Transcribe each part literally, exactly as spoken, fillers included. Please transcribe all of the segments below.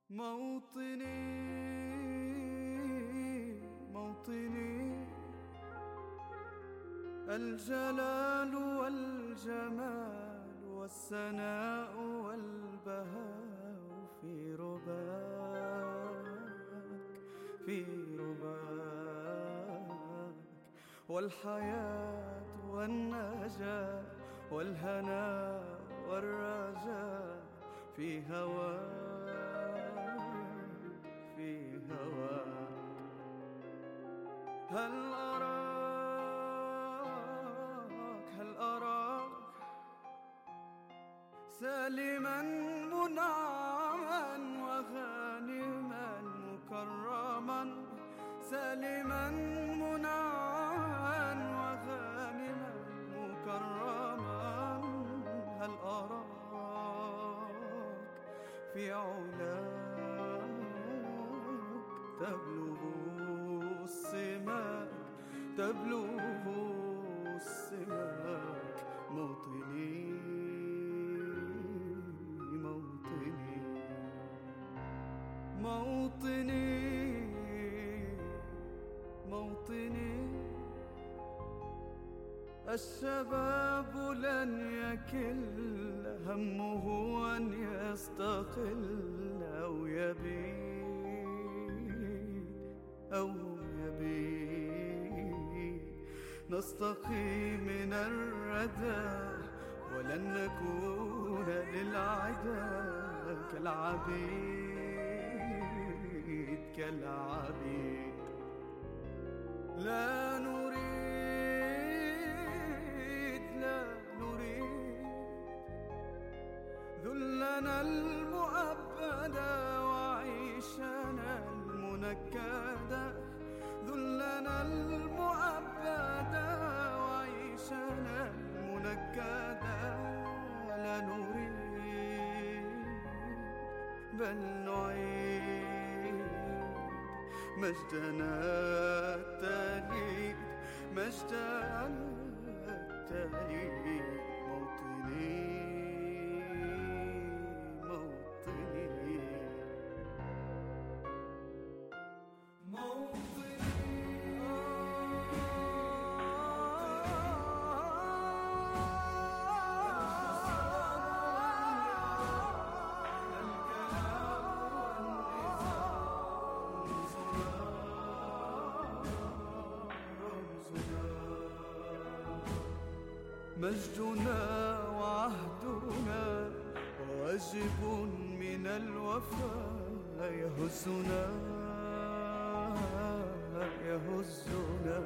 موطني موطني الجلال والجمال والسناء والبهاء في رباك في رباك، والحياة والنجاة والهناء والرجاء في هواك في هواك. هل أراك هل أراك سالما منعما وغانما مكرما، سالما منعما وغانما مكرما. هل أراك في علاك تبلغ السماك تبلغ السماك. موطني موطني موطني موطني الشباب لن يكل همه أن يستقل أو يبيد أو يبيد. نستقي من الردى ولن نكون للعدا كالعبيد كالعبيد. لا نريد لا نريد ذلنا المؤبدا وعيشنا المنكدا، ذلنا المؤبدا وعيشنا المنكدا. لا نريد بل نعيد مجدنا التليد مجدنا التليد. موطني موطني مجدنا وعهدنا واجب من الوفاء يهزنا يهزنا.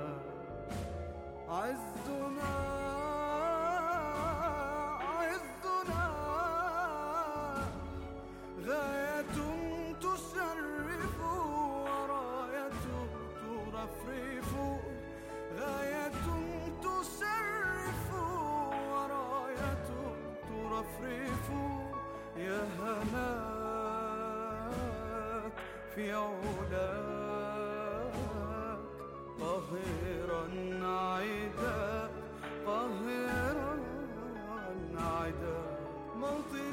عزنا عزنا غاية تشرف وراية ترفرف، غاية تشرف وراية ترفرف. يا هناك في علاك قاهرا عداك قاهرا عداك. موطني